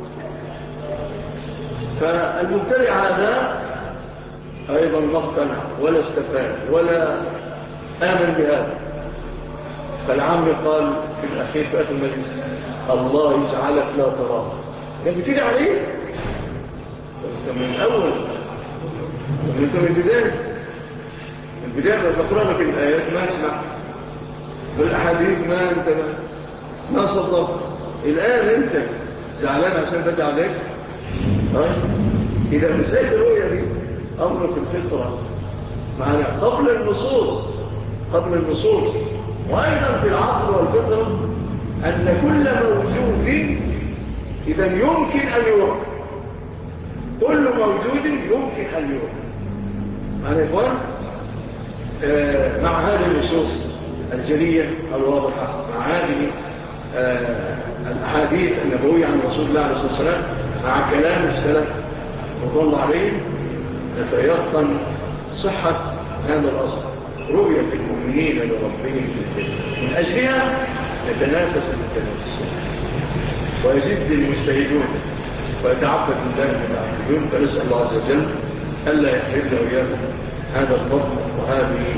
فالمبتدع هذا أيضا ما اقتنع ولا استفاد ولا آمن بهذا. فالعام قال في الأخير في آخر المجلس الله يجعلك لا تراه، يعني بتيجي عليه من الأول من البداية بقرأ لك الآيات ما اسمع، والأحاديث ما انت ما صدق. الآن انت زعلان عشان بدأ عليك. إذا مسألة الرؤية دي أمر في الفطرة معنا قبل النصوص وأيضا في العقل والفطرة أن كل موجود إذا يمكن أن يرى، كل موجود يمكن أن يرى. معنا إخوان مع هذه النصوص الجلية الواضحة، مع هذه الأحاديث النبوية عن رسول الله عليه الصلاة والسلام، مع كلام السلف وضل عليهم، نتيقن صحة هذا الأصل رؤية المؤمنين لربهم في الجنة. من أجلها يتنافس المتنافسون ويزيد المجتهدون ويتعبد الله المتعبدون. فنسأل الله عز وجل ألا يحرمنا وإياكم هذا الفضل وهذه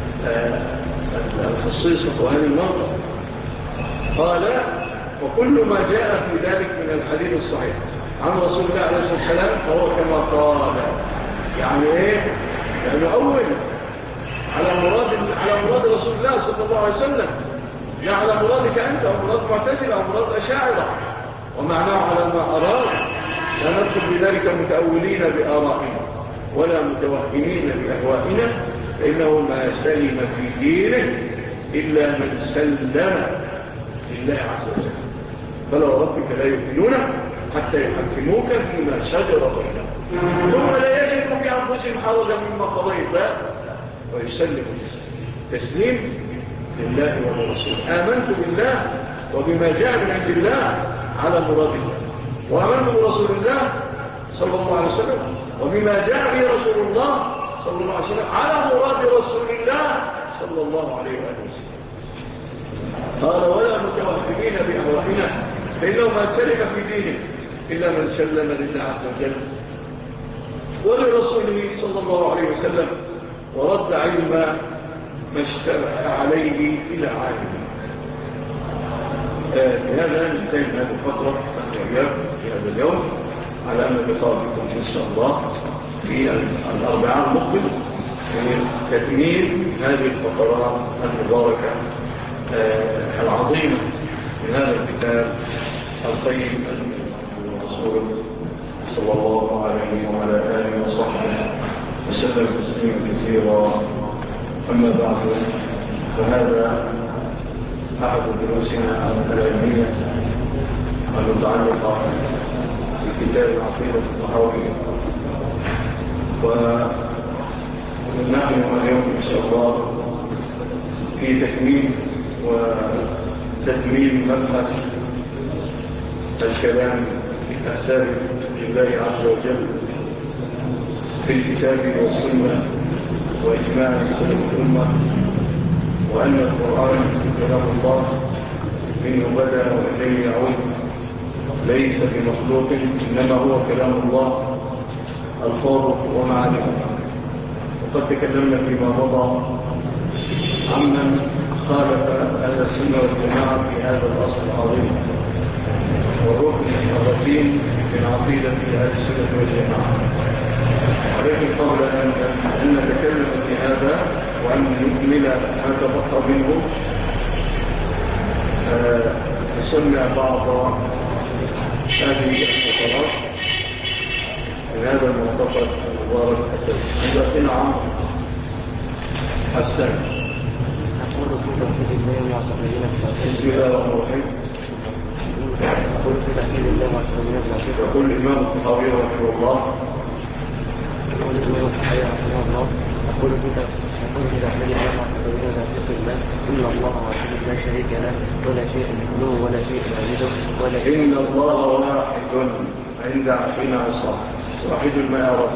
الخصيصة وهذه المرضى. قال وكل ما جاء في ذلك من الحديث الصحيح عن رسول الله عليه الصلاة والسلام فهو كما قال. يعني ايه؟ لأنه أول على مراد رسول الله صلى الله عليه وسلم، لا على مرادك أنت ومراد معتزلة ومراد أشاعرة، ومعناه على ما أراد. لا ندخل بذلك متأولين بآرائنا ولا متوهمين بأهوائنا، فإنه ما سلم في دينه إلا من سلم لله عز وجل. فلا ربك لا يؤمنون حتى يحكموك فيما شجر بينهم ثم لا يجدوا في أنفسهم حرجا مما قضيت ويسلم تسليم لله ولرسوله. آمنت بالله وبما جاء من عند الله على مراد الله، وآمنت برسول الله صلى الله عليه وسلم وبما جاء به رسول الله صلى الله عليه وسلم على مراد رسول الله صلى الله عليه وسلم. قال ولا متوهمين بأهوائنا، فإنه ما سلك في دينه إلا من سلم لله عز وجل ولرسوله صلى الله عليه وسلم ورد علم ما اشتبه عليه إلى عالمه. بهذا ننتهي من هذه الفترة في هذا اليوم، على أن اللقاء بكم إن شاء الله في الأربعاء المقبل لتكميل هذه الفقرات المباركة العظيمة من هذا الكتاب القيم الرسول صلى الله عليه وعلى آله وصحبه وسلم تسليما كثيرا. أما بعد وهذا أحد دروسنا العلمية المتعلقة بكتاب العقيدة الطحاوية. ونحن اليوم إن شاء الله في تكميل وتتميم مبحث الكلام الثابت لله عز وجل في الكتاب والسنة وإجماع سلف الأمة، وأن القرآن كلام الله منه بدأ وإليه يعود، ليس بمخلوق إنما هو كلام الله الخالق ومعانيه. وقد تكلمنا فيما مضى عمن خالف أهل السنة والجماعة في هذا الأصل العظيم والركن الركين من عقيدة أهل السنة والجماعة. ولكن قبل أن نتكلم في هذا وأن نكمل ما تبقى منه نسمع بعض هذه الفقرات من هذا المعتقد المبارك التوحيد. نعم حسن. أقول في توحيد الله وعصبينا في بسم الله الرحمن الرحيم. أقول في توحيد الله وعصبينا في العقيدة. يقول الإمام الطحاوي رحمه الله. يقول الإمام الطحاوي رحمه الله. أقول في توحيد الله وعصبينا في العقيدة. إن الله واحد لا شريك له ولا شيء مثله ولا شيء يعبده ولا شيء. إن الله واحد عند عقينا عصام واحد ما يعرف.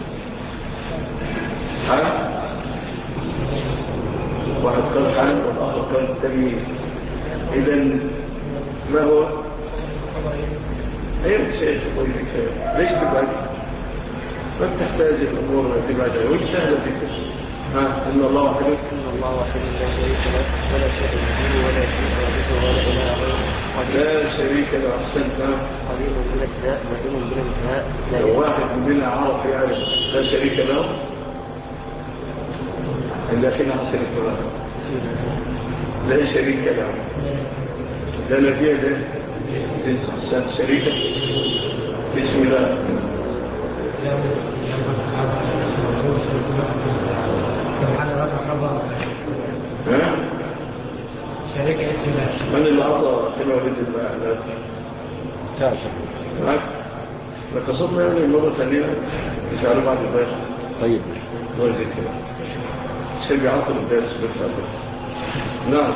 حال واحد قال حال والآخر قال تمييز. إذن ما هو؟ أي شيء تقول فكرة ليش تبعد؟ ما تحتاج الأمور تبعد وش سهلة فكرة؟ إن الله واحد. إن الله واحد لا شريك له ولا شيء مثله ولا شيء يعبده ولا إله غيره. لا شريك له. أحسنت. قليل من الابتداء وإن من الانتهاء. لو واحد مننا عرف يعرف لا شريك له لكن أحسن الكلام لا شريك له لا نبيه له جنس أحسن شريكة. بسم الله. شريك اسم الله. من اللي أعطى كلمة ولد الماء؟ معك لقصدنا يعني المرة ثانية يشعروا بعد الباس. طيب الله يذكر شيء بيعطل الدرس بالفعل. نعم.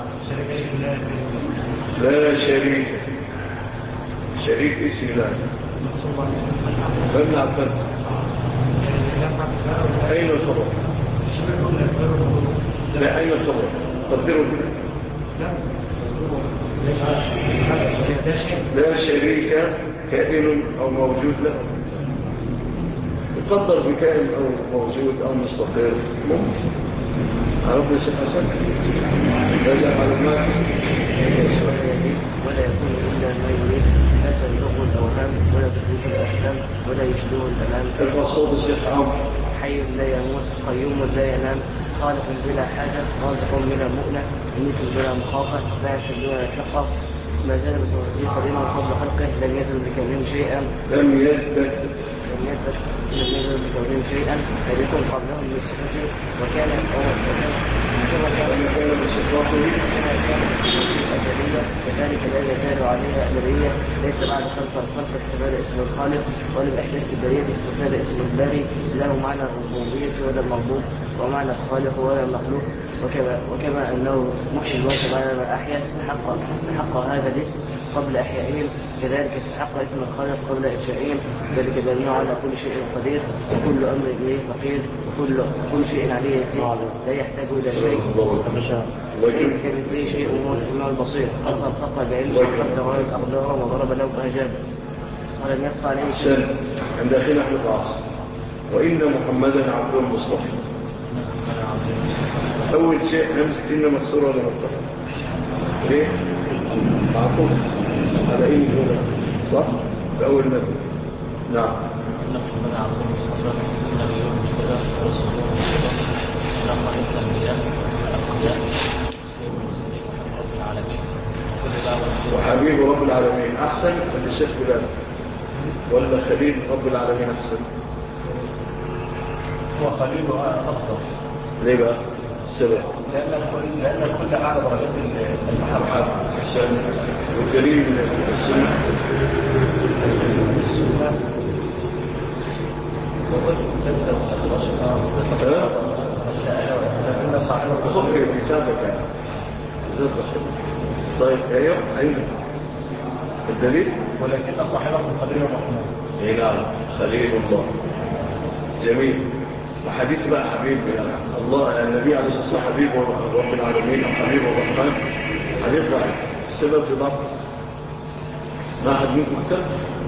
لا شريك. شريك اسم الله. فمن عبد أين الخبر؟ لا أين الخبر؟ قدروا كده. لا شريك كائن أو موجود له. يقدر بكائن أو موجود أو مستقر ممكن. عرفنا شيء حسن؟ هذا معلومات ولا يكون إلا ما يريد. لا تبلغه الأوهام ولا تدرك الأحلام ولا يشبه الأمام. الرسول الشيخ عمرو. حي لا يموت قيوم لا ينام خالق بلا حاجة رازق بلا مؤنة ميت بلا مخافة باعث بلا شقة ما زال بتوحيد قديما قبل خلقه لم يزل بكونه شيئا لم يزل بكونه شيئا لم يكن قبلهم من صفته وكان كما كان بصفاته أجلية كذلك لا يزال عليها أبدية ليس بعد خلق الخلق استفاد اسم الخالق ولا بإحداث البرية استفاد اسم الباري له معنى الربوبية ولا المربوب ومعنى الخالق ولا المخلوق وكما أنه محيي الوقت على ما أحيا استحق هذا الاسم قبل أحيائهم كذلك استحق اسم الخالق قبل إنشائهم ذلك بأنه على كل شيء قدير وكل أمر إليه فقير وكل شيء عليه يسير لا يحتاج إلى شيء ليس كمثله شيء وهو السميع البصير خلق الخلق بعلمه وقدر الأقدار وضرب له بأجاب ولم يخفى عليه شيء. عند أخينا أحمد العاص وإن محمدا عبد المصطفى. أول شيء نمسك إن مكسور ولا مكتوب ليه؟ معقول على إيه هنا صح؟ بأول نبي. نعم. إن محمدا عبد المصطفى نبي المصطفى ورسول الله لما أنت الأنبياء الأقياء سيد المسلمين رب العالمين وحبيب رب العالمين أحسن من الشيخ بلال ولا خليل رب العالمين أحسن؟ هو خليل أفضل. ليه بقى؟ سبب لأن الكل أعلى درجات المحبة عشان والدليل من السنة خبر بسابق طيب ايوه الدليل ولكن صاحبكم خليل الرحمن. اي نعم خليل الله جميل. وحديث بقى حبيب الله النبي عليه الصلاه والسلام حبيب رب العالمين او حبيب الرحمن حديث ضعيف. السبب في ضعف ما حد منكم كتب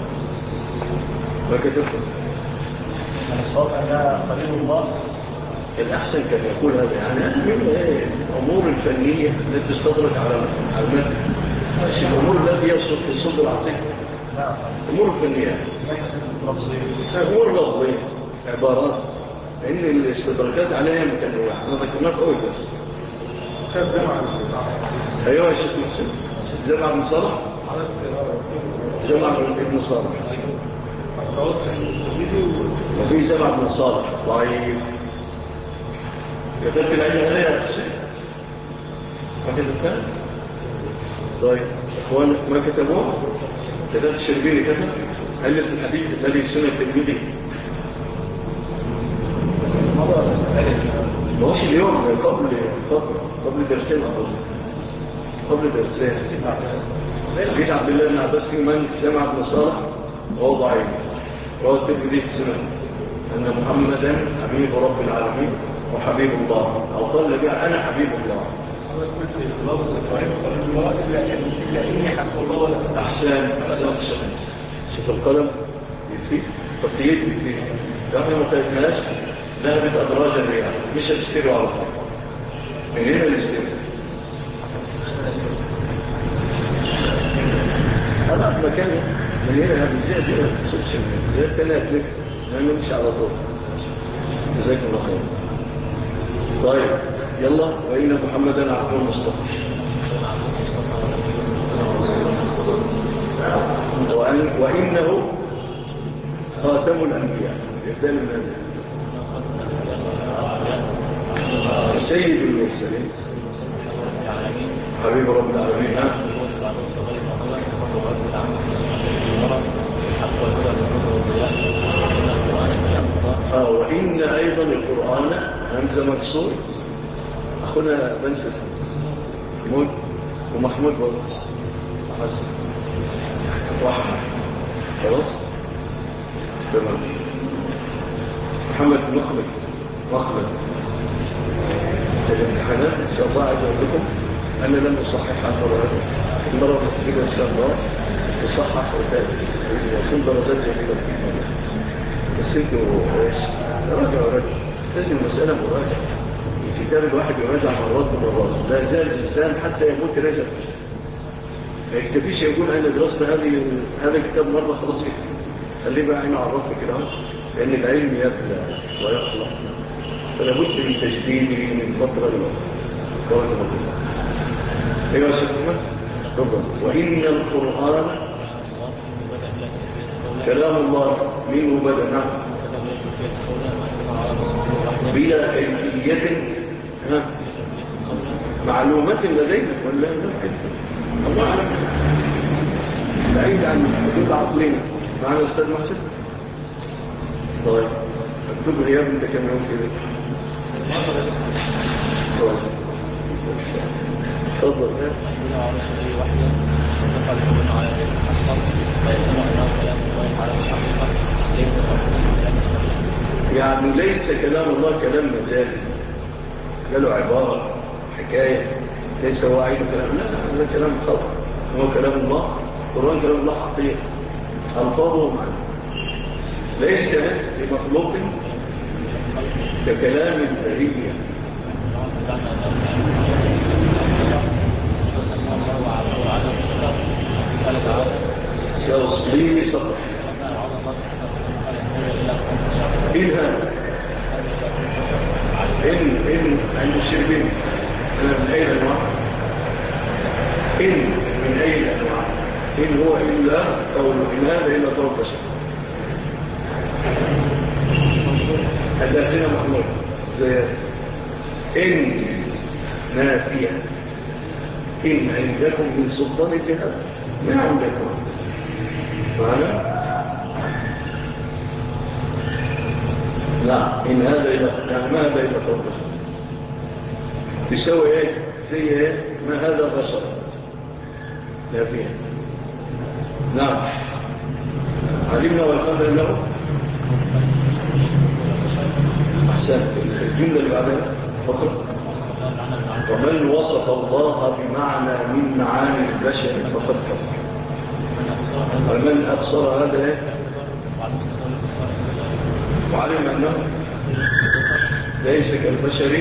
ما كتبته من الصواب أنها خليل الله. الأحسن كان يقول هذا يعني من الأمور الفنية التي تستدرك على المتن مش الأمور التي يصل في الصدر عطيك أمور فنية أمور لفظية عبارات لأن الاستدراكات عليها متنوعة أنا ذكرناها في أول بس كيف جمع أيوة يا شيخ محسن جمع ابن صالح جمع ابن صالح وفي جمع ابن صالح ضعيف كتبت العلم عليها يا أخي ما كتبتها؟ طيب أخوان ما كتبوه؟ كتبت الشربيني كتب؟ هل الحديث الذي سنة التلميذي؟ ما هوش اليوم قبل درسين أظن قبل درسين حديث عبد الله بن عباس في من جمع ابن صالح وهو ضعيف وهو التلميذي في السنة أن محمدا حبيب رب العالمين وحبيب الله أو قال لك أنا حبيب الله أحسان شوف القلم يكفي تطيب يكفي لأنه ما قلتناش ذهبت أدراج الرياح مش هتستيروا على طول من هنا للسير أنا في مكاني من هنا هذه دي ما تصبش من هنا التانية هتلف لأنه مش على طول جزاكم الله خير. طيب يلا وإن محمدا عبد المصطفى وإنه خاتم الأنبياء يبدأ من سيد المرسلين حبيب رب العالمين وإن أيضا القرآن همزة مكسور أخونا بنسس محمود ومحمود برضه حسن وأحمد خلاص تمام محمد مخلد الامتحانات إن شاء الله عايز أقول لكم أنا لم أصحح عن المرة كده إن شاء الله يصحح وتابع ويكون درجات جميلة بس انتوا راجع لازم المسألة مراجعة الكتاب الواحد يراجع مرات ومرات لا زال الإنسان حتى يموت يراجع ما يكتفيش يقول أنا درست هذا الكتاب مرة خلاص كده خليه بقى عينه على الرب كده لأن العلم يبلى ويخلق فلا بد من تجديده من فترة لفترة أيها الشيخ تفضل وإن القرآن كلام الله منه بدأ بلا كيفية معلومات لدينا ولا نمكن الله أعلم بعيد عن حدود عقلنا معنا أستاذ محسن طيب اكتب غياب انت كم يوم كده تفضل يعني ليس كلام الله كلام مجازي له عبارة حكاية ليس هو عين كلام لا هذا كلام خطأ هو كلام الله القرآن كلام الله حقيقي ألفاظه معنى ليس لمخلوق ككلام البرية يصلي سطح إن هذا إن عند الشربين من أي الأنواع إن من أي الأنواع إن هو إلا قول إن هذا إلا قول بشر الذين محمود زي إن نافية. إن عندكم من سلطان بهذا ما عندكم معنا. لا إن هذا يعني ما هذا إلا قول بشر تسوي إيه زي إيه ما هذا بشر نافية. نعم علمنا والقدر له. أحسن الجملة اللي بعدها فقط. ومن وصف الله بمعنى من معاني البشر فقد كفر. ومن أبصر هذا وعلم أنه ليس كالبشر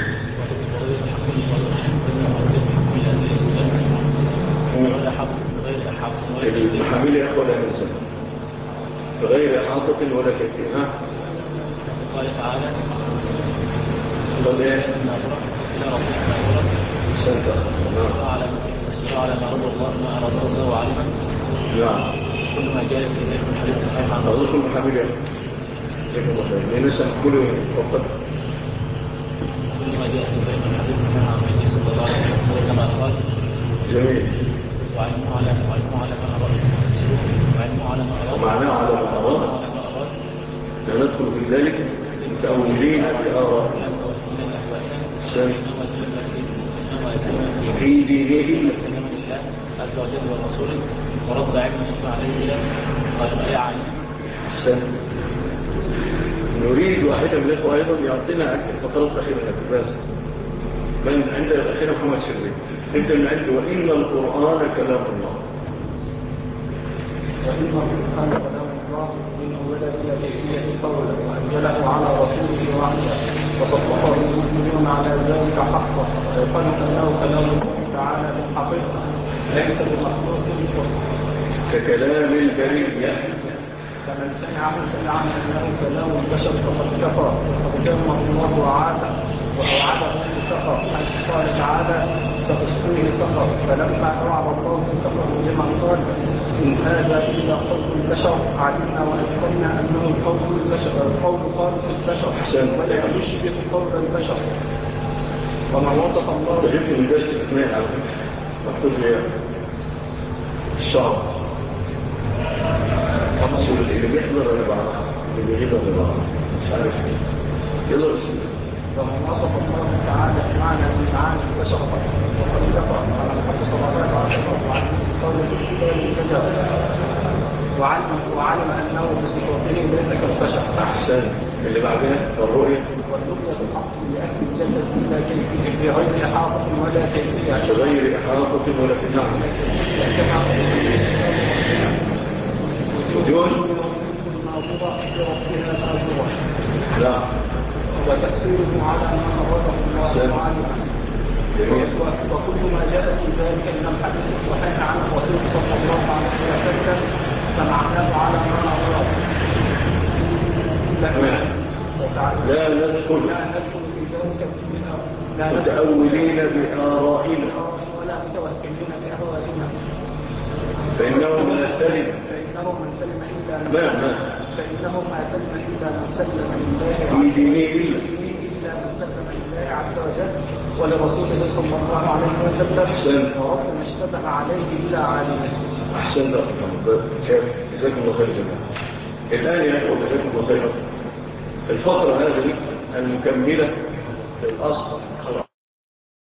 المحامل يا أخوة لا ننسى بغير إحاطة ولا كيفية. قال تعالى قال إيه سنة على ما أراد الله وعلما. نعم كل ما جاء في ذلك الحديث صحيح عن أظن كل محامل يا لنسى كله فقط. كل ما جاء في ذلك الحديث صحيح عن النبي صلى الله عليه وسلم كما قال. جميل. وعلمه على ما أراد ومعناه على ما أراد. ندخل في ذلك متأولين بآراء في دينه عز وجل ورسوله ورد علم الشفاء عليه قال ما يعلم. نريد واحدة من الأخوة أيضا يعطينا الفترات الأخيرة بس من عند الأخيرة محمد شربي انت من عنده وإن القرآن كلام الله. وإن القرآن كلام الله من أولى إلى كيفية قوله وأنزله على رسوله وحده وصدقه المؤمنون على ذلك حقا ويقنوا أنه كلام الله تعالى بالحقيقة ليس بمخلوق ككلام البرية. فمن سمعه أنه كلام البشر فقد كفر وقد جمع الله وعاده وأوعده بسخر حيث قال تعالى فأسقيه سخر فلما أوعد الله بسخر لما قال إن هذا إلا قول البشر علمنا وأيقنا أنه قول البشر قول خالق البشر ولا يشبه قول البشر. وما وصف الله تجد من درس اثنين على مكتوب لي الشعر ومصر اللي بيحضر لبعض اللي بيحضر لبعض مش عارف يلا بسم الله. وما وصف الله تعالى معنى من معاني البشر وقد كفر على الحق صلوات وعن قول الكتاب وعلم أنه بصفاته ليس كالبشر. أحسن اللي بعدها الرؤية والرؤية الحق لأهل الجنة بلا كيفية بغير إحاطة ولا كيفية بغير إحاطة ولا كيفية وجود ناظرة بربها ناظرة. لا وتفسيره على ما أراده الله تعالى. وكل ما جاء في ذلك من الحديث الصحيح عن الرسول صلى الله عليه وسلم فمعناه على ما أراده. لا ندخل في ذلك متأولين بآرائنا ولا متوكلين بأهوائنا. فإنه ما سلم فإنه ما سلم إلا من سلم لله في دينه إلا من سلم لله عز وجل ولرسوله صلى الله عليه وسلم ورب ما اشتبه عليه إلا عليه. أحسن لكم جزاكم الله خير جميعا. الآن يا أخوة جزاكم الله خيرا الفترة هذه المكملة للأصل